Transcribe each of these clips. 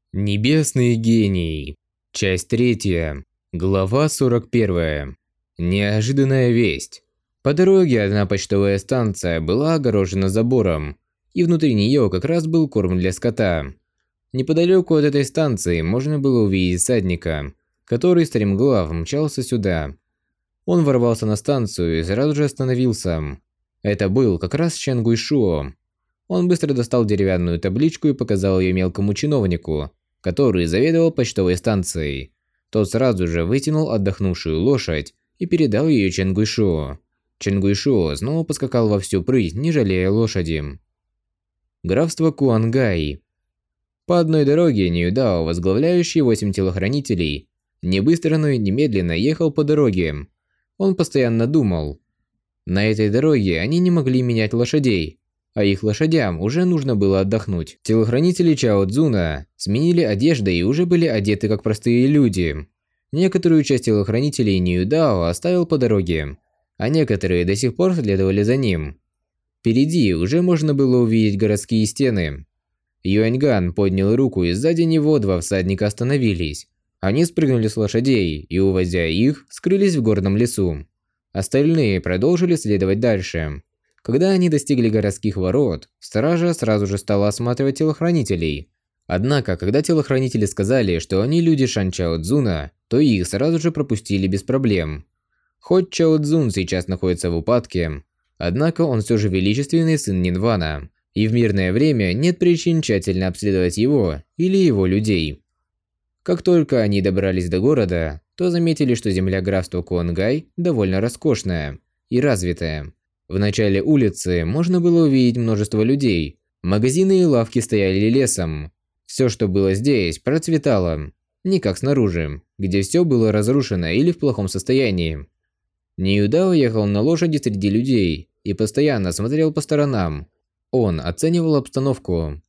Небесный гений. Часть 3. Глава 41. Неожиданная весть. По дороге одна почтовая станция была огорожена забором, и внутри нее как раз был корм для скота. Неподалеку от этой станции можно было увидеть всадника, который стремглав мчался сюда. Он ворвался на станцию и сразу же остановился. Это был как раз Чен Гуйшуо. Он быстро достал деревянную табличку и показал ее мелкому чиновнику, который заведовал почтовой станцией. Тот сразу же вытянул отдохнувшую лошадь и передал ее Чен Гуйшуо. Чен Гуйшуо снова поскакал во всю прыть, не жалея лошади. Графство Куангай. По одной дороге Ньюдао, возглавляющий 8 телохранителей, не быстро, но и немедленно ехал по дороге. Он постоянно думал. На этой дороге они не могли менять лошадей, а их лошадям уже нужно было отдохнуть. Телохранители Чао Цзуна сменили одежды и уже были одеты как простые люди. Некоторую часть телохранителей Ньюдао оставил по дороге, а некоторые до сих пор следовали за ним. Впереди уже можно было увидеть городские стены. Юаньган поднял руку, и сзади него два всадника остановились. Они спрыгнули с лошадей и, увозя их, скрылись в горном лесу. Остальные продолжили следовать дальше. Когда они достигли городских ворот, стража сразу же стала осматривать телохранителей. Однако, когда телохранители сказали, что они люди Шан Чао Цзуна, то их сразу же пропустили без проблем. Хоть Чао Цзун сейчас находится в упадке, однако он все же величественный сын Нинвана, и в мирное время нет причин тщательно обследовать его или его людей. Как только они добрались до города, то заметили, что земля графства Куангай довольно роскошная и развитая. В начале улицы можно было увидеть множество людей. Магазины и лавки стояли лесом. Все, что было здесь, процветало. Не как снаружи, где все было разрушено или в плохом состоянии. Ньюдао ехал на лошади среди людей и постоянно смотрел по сторонам. Он оценивал обстановку.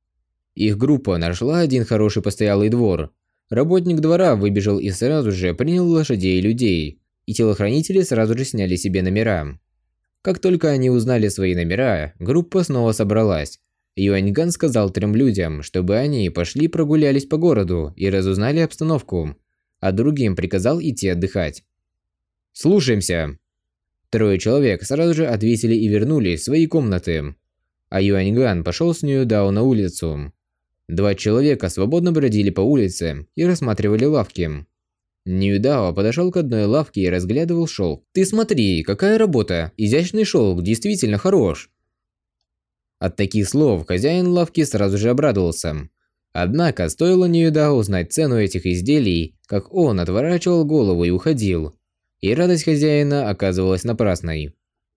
Их группа нашла один хороший постоялый двор. Работник двора выбежал и сразу же принял лошадей и людей, и телохранители сразу же сняли себе номера. Как только они узнали свои номера, группа снова собралась. Юаньган сказал 3 людям, чтобы они пошли прогулялись по городу и разузнали обстановку, а другим приказал идти отдыхать. «Слушаемся!» 3 человек сразу же ответили и вернулись в свои комнаты, а Юаньган пошел с Ньюдао на улицу. 2 человека свободно бродили по улице и рассматривали лавки. Ньюдао подошел к одной лавке и разглядывал шелк. «Ты смотри, какая работа! Изящный шелк, действительно хорош!» От таких слов хозяин лавки сразу же обрадовался. Однако, стоило Ньюдао узнать цену этих изделий, как он отворачивал голову и уходил. И радость хозяина оказывалась напрасной.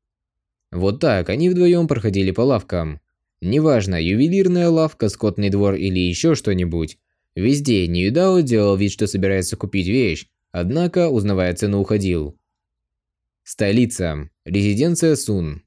Вот так они вдвоем проходили по лавкам. Неважно, ювелирная лавка, скотный двор или еще что-нибудь. Везде Ньюдао делал вид, что собирается купить вещь, однако, узнавая цену, уходил. Столица. Резиденция Сун.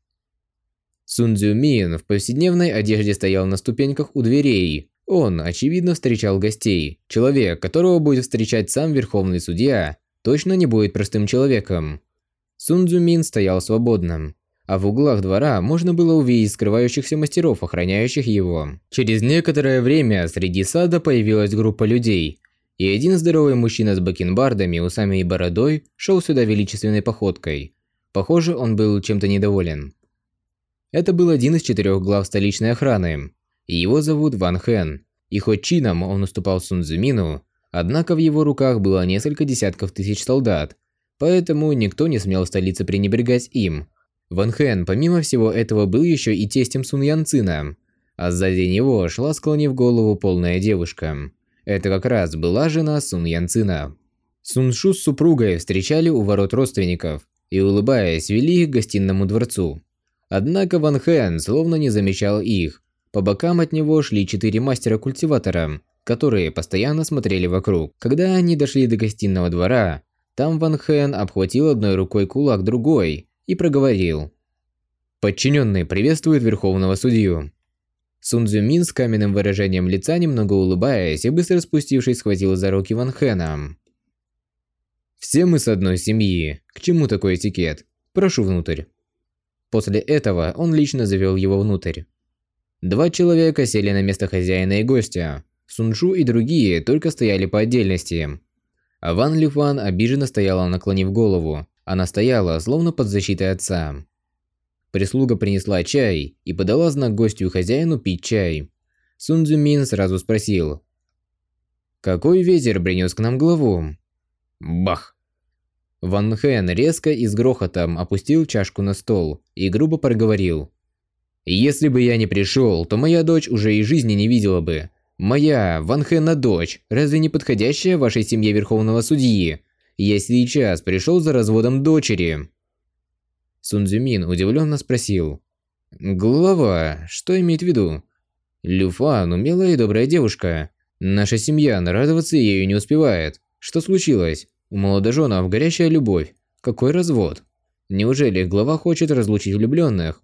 Сун Цзюмин в повседневной одежде стоял на ступеньках у дверей. Он, очевидно, встречал гостей. Человек, которого будет встречать сам верховный судья, точно не будет простым человеком. Сун Цзюмин стоял свободно, а в углах двора можно было увидеть скрывающихся мастеров, охраняющих его. Через некоторое время среди сада появилась группа людей, и один здоровый мужчина с бакенбардами, усами и бородой шел сюда величественной походкой. Похоже, он был чем-то недоволен. Это был один из 4 глав столичной охраны, и его зовут Ван Хэн. И хоть чином он уступал Сун Цзюмину, однако в его руках было несколько десятков тысяч солдат, поэтому никто не смел в столице пренебрегать им. Ван Хэн, помимо всего этого, был еще и тестем Сун Янцина, а сзади него шла, склонив голову, полная девушка. Это как раз была жена Сун Янцина. Сун Шу с супругой встречали у ворот родственников и, улыбаясь, вели их к гостинному дворцу. Однако Ван Хэн словно не замечал их. По бокам от него шли 4 мастера-культиватора, которые постоянно смотрели вокруг. Когда они дошли до гостиного двора, там Ван Хэн обхватил одной рукой кулак другой и проговорил: «Подчиненные приветствуют верховного судью». Сун Цзюмин с каменным выражением лица, немного улыбаясь и быстро спустившись, схватил за руки Ван Хэна. «Все мы с одной семьи. К чему такой этикет? Прошу внутрь». После этого он лично завел его внутрь. 2 человека сели на место хозяина и гостя, Суншу и другие только стояли по отдельности. А Ван Люфан обиженно стояла, наклонив голову. Она стояла, словно под защитой отца. Прислуга принесла чай и подала знак гостю и хозяину пить чай. Сун Цзюмин сразу спросил: «Какой ветер принес к нам главу?» Бах! Ван Хэн резко и с грохотом опустил чашку на стол и грубо проговорил: «Если бы я не пришел, то моя дочь уже и жизни не видела бы. Моя, Ван Хэна дочь, разве не подходящая вашей семье верховного судьи? Я сейчас пришел за разводом дочери». Сун Цзюмин удивленно спросил: «Глава, что имеет в виду?» «Люфан умелая и добрая девушка. Наша семья нарадоваться ею не успевает. Что случилось? У молодоженов горячая любовь. Какой развод? Неужели глава хочет разлучить влюбленных?»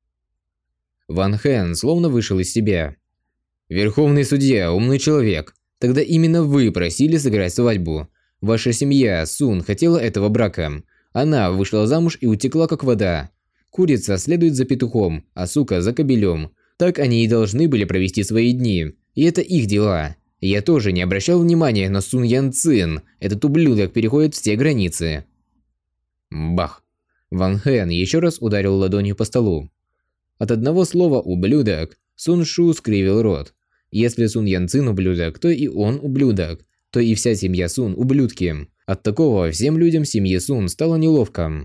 Ван Хэн словно вышел из себя. «Верховный судья, умный человек. Тогда именно вы просили сыграть свадьбу. Ваша семья, Сун, хотела этого брака. Она вышла замуж и утекла как вода. Курица следует за петухом, а сука за кобелем. Так они и должны были провести свои дни. И это их дела. Я тоже не обращал внимания на Сун Ян Цин. Этот ублюдок переходит все границы». Бах! Ван Хэн еще раз ударил ладонью по столу. От одного слова «ублюдок» Сун Шу скривил рот. Если Сун Ян Цин ублюдок, то и он ублюдок. То и вся семья Сун ублюдки. От такого всем людям семьи Сун стало неловко.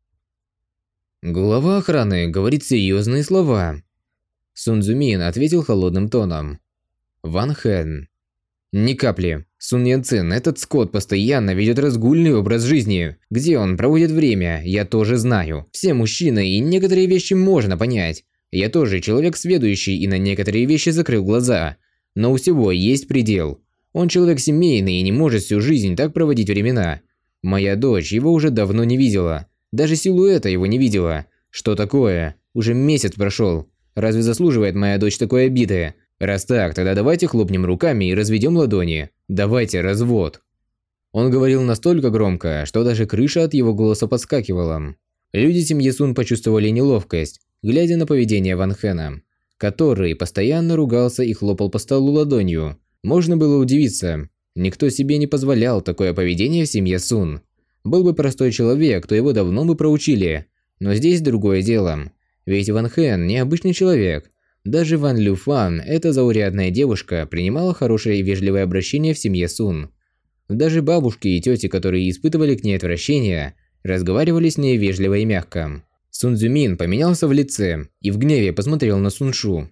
Глава охраны говорит серьезные слова. Сун Цзюмин ответил холодным тоном. Ван Хэн: «Ни капли. Сун Ян Цин, этот скот постоянно ведет разгульный образ жизни. Где он проводит время, я тоже знаю. Все мужчины, и некоторые вещи можно понять. Я тоже человек сведущий и на некоторые вещи закрыл глаза. Но у всего есть предел. Он человек семейный и не может всю жизнь так проводить времена. Моя дочь его уже давно не видела. Даже силуэта его не видела. Что такое? Уже месяц прошел. Разве заслуживает моя дочь такой обиды? Раз так, тогда давайте хлопнем руками и разведем ладони. Давайте развод». Он говорил настолько громко, что даже крыша от его голоса подскакивала. Люди семьи Сун почувствовали неловкость, глядя на поведение Ван Хэна, который постоянно ругался и хлопал по столу ладонью. Можно было удивиться. Никто себе не позволял такое поведение в семье Сун. Был бы простой человек, то его давно бы проучили. Но здесь другое дело. Ведь Ван Хэн необычный человек. Даже Ван Люфан, эта заурядная девушка, принимала хорошее и вежливое обращение в семье Сун. Даже бабушки и тети, которые испытывали к ней отвращение, разговаривали с ней вежливо и мягко. Сун Цзюмин поменялся в лице и в гневе посмотрел на Сун Шу.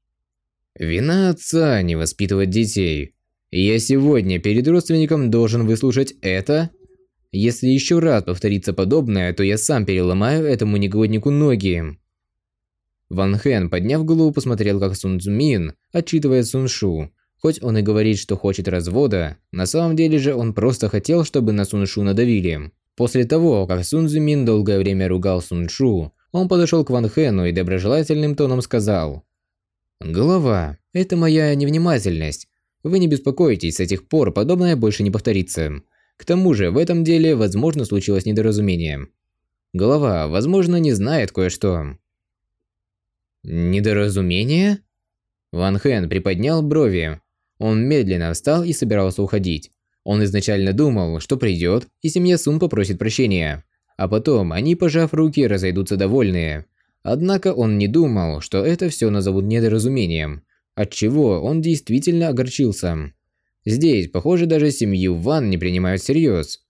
«Вина отца не воспитывать детей. Я сегодня перед родственником должен выслушать это? Если еще раз повторится подобное, то я сам переломаю этому негоднику ноги». Ван Хэн, подняв голову, посмотрел, как Сун Цзюмин отчитывает Сун Шу. Хоть он и говорит, что хочет развода, на самом деле же он просто хотел, чтобы на Сун Шу надавили. После того, как Сун Цзюмин долгое время ругал Сун Шу, он подошел к Ван Хэну и доброжелательным тоном сказал: «Голова, это моя невнимательность. Вы не беспокойтесь, с этих пор подобное больше не повторится. К тому же, в этом деле, возможно, случилось недоразумение. Голова, возможно, не знает кое-что». «Недоразумение?» Ван Хэн приподнял брови. Он медленно встал и собирался уходить. Он изначально думал, что придет, и семья Сун попросит прощения. А потом они, пожав руки, разойдутся довольные. Однако он не думал, что это все назовут недоразумением, отчего он действительно огорчился. Здесь, похоже, даже семью Ван не принимают всерьез.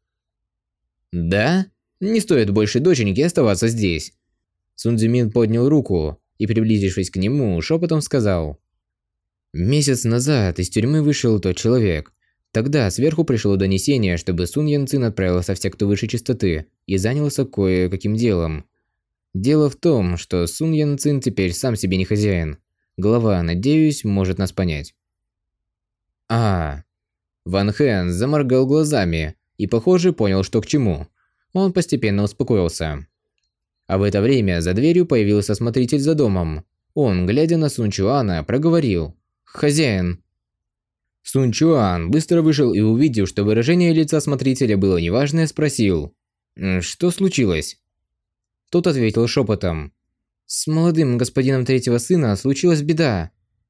«Да? Не стоит больше доченьки оставаться здесь». Сун Цзюмин поднял руку и, приблизившись к нему, шепотом сказал: «Месяц назад из тюрьмы вышел тот человек. Тогда сверху пришло донесение, чтобы Сун Ян Цин отправился в секту высшей чистоты и занялся кое-каким делом. Дело в том, что Сун Ян Цин теперь сам себе не хозяин. Глава, надеюсь, может нас понять». Ван Хэн заморгал глазами и, похоже, понял, что к чему. Он постепенно успокоился. А в это время за дверью появился смотритель за домом. Он, глядя на Сун Чуана, проговорил: «Хозяин». Сун Чуан быстро вышел и, увидев, что выражение лица смотрителя было неважное, спросил: «Что случилось?» Тот ответил шепотом: «С молодым господином третьего сына случилась беда».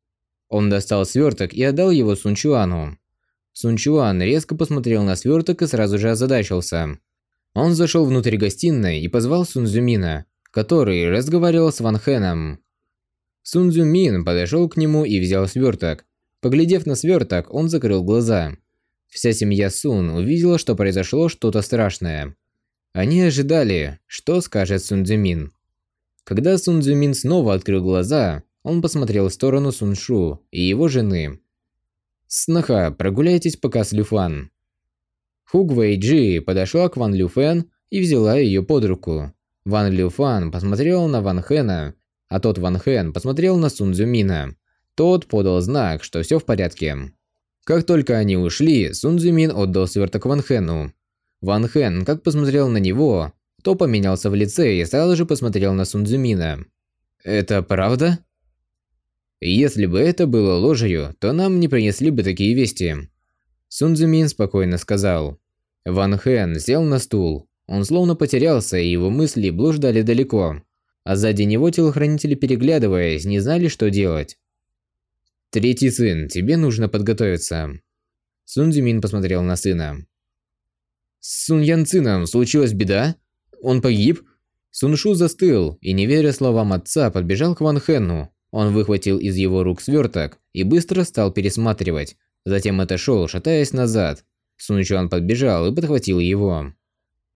Он достал сверток и отдал его Сун Чуану. Сун Чуан резко посмотрел на сверток и сразу же озадачился. Он зашел внутрь гостиной и позвал Сун Цзюмина, который разговаривал с Ван Хэном. Сун Цзюмин подошел к нему и взял сверток. Поглядев на сверток, он закрыл глаза. Вся семья Сун увидела, что произошло что-то страшное. Они ожидали, что скажет Сун Цзюмин. Когда Сун Цзюмин снова открыл глаза, он посмотрел в сторону Сун Шу и его жены. «Сноха, прогуляйтесь пока с Лю Фан». Хуг Вэйджи подошла к Ван Лю Фэн и взяла ее под руку. Ван Лю Фан посмотрел на Ван Хэна, а тот Ван Хэн посмотрел на Сун Цзюмина. Тот подал знак, что все в порядке. Как только они ушли, Сун Цзюмин отдал сверток Ван Хэну. Ван Хэн как посмотрел на него, то поменялся в лице и сразу же посмотрел на Сун Цзюмина. «Это правда?» «Если бы это было ложью, то нам не принесли бы такие вести», Сун Цзюмин спокойно сказал. Ван Хэн сел на стул. Он словно потерялся, и его мысли блуждали далеко. А сзади него телохранители, переглядываясь, не знали, что делать. «Третий сын, тебе нужно подготовиться». Сун Цзюмин посмотрел на сына. «С Сун Ян Цином случилась беда? Он погиб?» Сун Шу застыл и, не веря словам отца, подбежал к Ван Хэну. Он выхватил из его рук сверток и быстро стал пересматривать. Затем отошел, шатаясь назад. Сун Чуан подбежал и подхватил его.